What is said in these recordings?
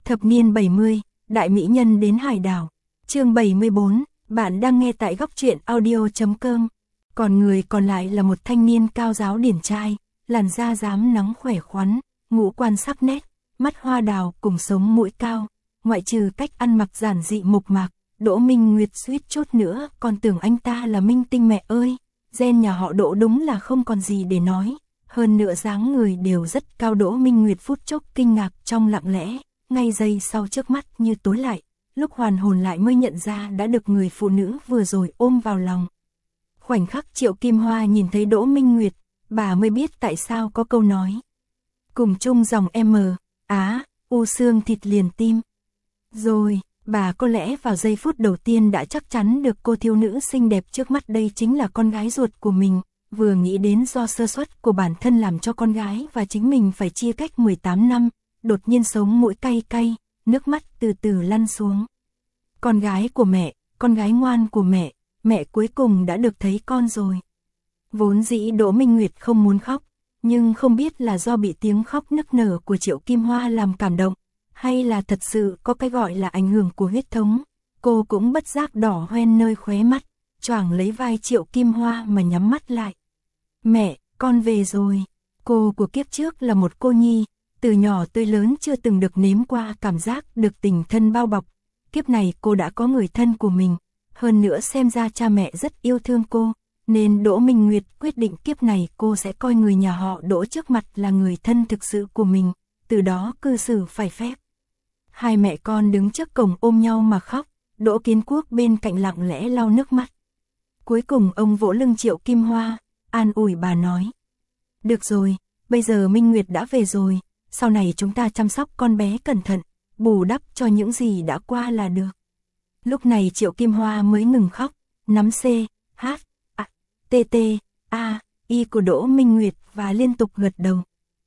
Thập niên 70, đại mỹ nhân đến hải đảo. Chương 74, bạn đang nghe tại góc truyện audio.com. Còn người còn lại là một thanh niên cao ráo điển trai, làn da rám nắng khỏe khoắn, ngũ quan sắc nét, mắt hoa đào cùng sống mũi cao. Ngoại trừ cách ăn mặc giản dị mộc mạc, Đỗ Minh Nguyệt suýt chút nữa còn tưởng anh ta là minh tinh mẹ ơi. Gen nhà họ Đỗ đúng là không còn gì để nói. Hơn nữa dáng người đều rất cao. Đỗ Minh Nguyệt phút chốc kinh ngạc trong lặng lẽ, ngay giây sau trước mắt như tối lại, lúc hoàn hồn lại mới nhận ra đã được người phụ nữ vừa rồi ôm vào lòng. Khoảnh khắc Triệu Kim Hoa nhìn thấy Đỗ Minh Nguyệt, bà mới biết tại sao có câu nói cùng chung dòng M, U xương thịt liền tim. Rồi, bà có lẽ vào giây phút đầu tiên đã chắc chắn được cô thiếu nữ xinh đẹp trước mắt đây chính là con gái ruột của mình. Vừa nghĩ đến do sơ suất của bản thân làm cho con gái và chính mình phải chia cách 18 năm, đột nhiên sống mũi cay cay, nước mắt từ từ lăn xuống. Con gái của mẹ, con gái ngoan của mẹ, mẹ cuối cùng đã được thấy con rồi. Vốn dĩ Đỗ Minh Nguyệt không muốn khóc, nhưng không biết là do bị tiếng khóc nức nở của Triệu Kim Hoa làm cảm động, hay là thật sự có cái gọi là ảnh hưởng của huyết thống. Cô cũng bất giác đỏ hoen nơi khóe mắt, choàng lấy vai Triệu Kim Hoa mà nhắm mắt lại. Mẹ, con về rồi. Cô của kiếp trước là một cô nhi, từ nhỏ tới lớn chưa từng được nếm qua cảm giác được tình thân bao bọc. Kiếp này cô đã có người thân của mình, hơn nữa xem ra cha mẹ rất yêu thương cô, nên Đỗ Minh Nguyệt quyết định kiếp này cô sẽ coi người nhà họ Đỗ trước mặt là người thân thực sự của mình, từ đó cư xử phải phép. Hai mẹ con đứng trước cổng ôm nhau mà khóc, Đỗ Kiến Quốc bên cạnh lặng lẽ lau nước mắt. Cuối cùng ông vỗ lưng Triệu Kim Hoa, an ủi bà nói: được rồi, bây giờ Minh Nguyệt đã về rồi, sau này chúng ta chăm sóc con bé cẩn thận, bù đắp cho những gì đã qua là được. Lúc này Triệu Kim Hoa mới ngừng khóc, nắm C, H, A, T, T, A, I của Đỗ Minh Nguyệt và liên tục gật đầu.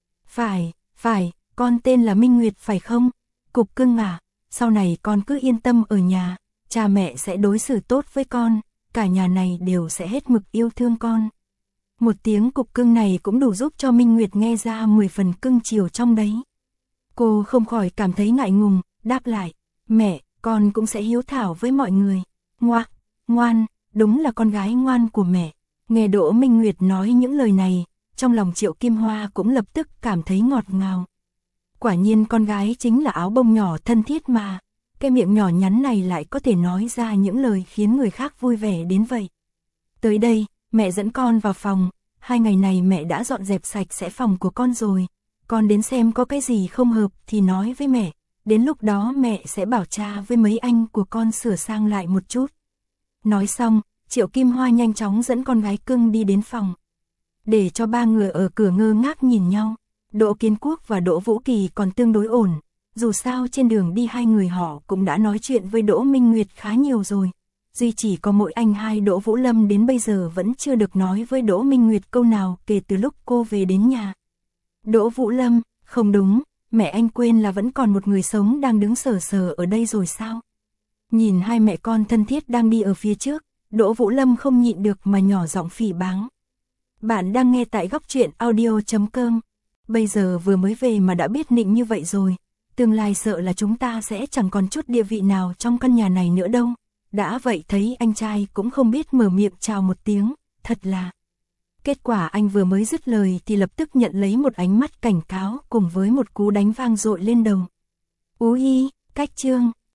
Phải, con tên là Minh Nguyệt phải không? Cục cưng à, sau này con cứ yên tâm ở nhà, cha mẹ sẽ đối xử tốt với con, cả nhà này đều sẽ hết mực yêu thương con. Một tiếng cục cưng này cũng đủ giúp cho Minh Nguyệt nghe ra 10 phần cưng chiều trong đấy. Cô không khỏi cảm thấy ngại ngùng, đáp lại: mẹ, con cũng sẽ hiếu thảo với mọi người. Ngoan, đúng là con gái ngoan của mẹ. Nghe Đỗ Minh Nguyệt nói những lời này, trong lòng Triệu Kim Hoa cũng lập tức cảm thấy ngọt ngào. Quả nhiên con gái chính là áo bông nhỏ thân thiết mà, cái miệng nhỏ nhắn này lại có thể nói ra những lời khiến người khác vui vẻ đến vậy. Tới đây, mẹ dẫn con vào phòng, 2 ngày này mẹ đã dọn dẹp sạch sẽ phòng của con rồi, con đến xem có cái gì không hợp thì nói với mẹ, đến lúc đó mẹ sẽ bảo cha với mấy anh của con sửa sang lại một chút. Nói xong, Triệu Kim Hoa nhanh chóng dẫn con gái cưng đi đến phòng. Để cho ba người ở cửa ngơ ngác nhìn nhau, Đỗ Kiến Quốc và Đỗ Vũ Kỳ còn tương đối ổn, dù sao trên đường đi hai người họ cũng đã nói chuyện với Đỗ Minh Nguyệt khá nhiều rồi. Duy chỉ có mỗi anh hai Đỗ Vũ Lâm đến bây giờ vẫn chưa được nói với Đỗ Minh Nguyệt câu nào kể từ lúc cô về đến nhà. Đỗ Vũ Lâm, không đúng, mẹ anh quên là vẫn còn một người sống đang đứng sờ sờ ở đây rồi sao? Nhìn hai mẹ con thân thiết đang đi ở phía trước, Đỗ Vũ Lâm không nhịn được mà nhỏ giọng phỉ báng. Bạn đang nghe tại góc truyện audio.com. Bây giờ vừa mới về mà đã biết nịnh như vậy rồi, tương lai sợ là chúng ta sẽ chẳng còn chút địa vị nào trong căn nhà này nữa đâu. Đã vậy thấy anh trai cũng không biết mở miệng chào một tiếng, thật là. Kết quả anh vừa mới dứt lời thì lập tức nhận lấy một ánh mắt cảnh cáo cùng với một cú đánh vang dội lên đầu. Úi, cách chương.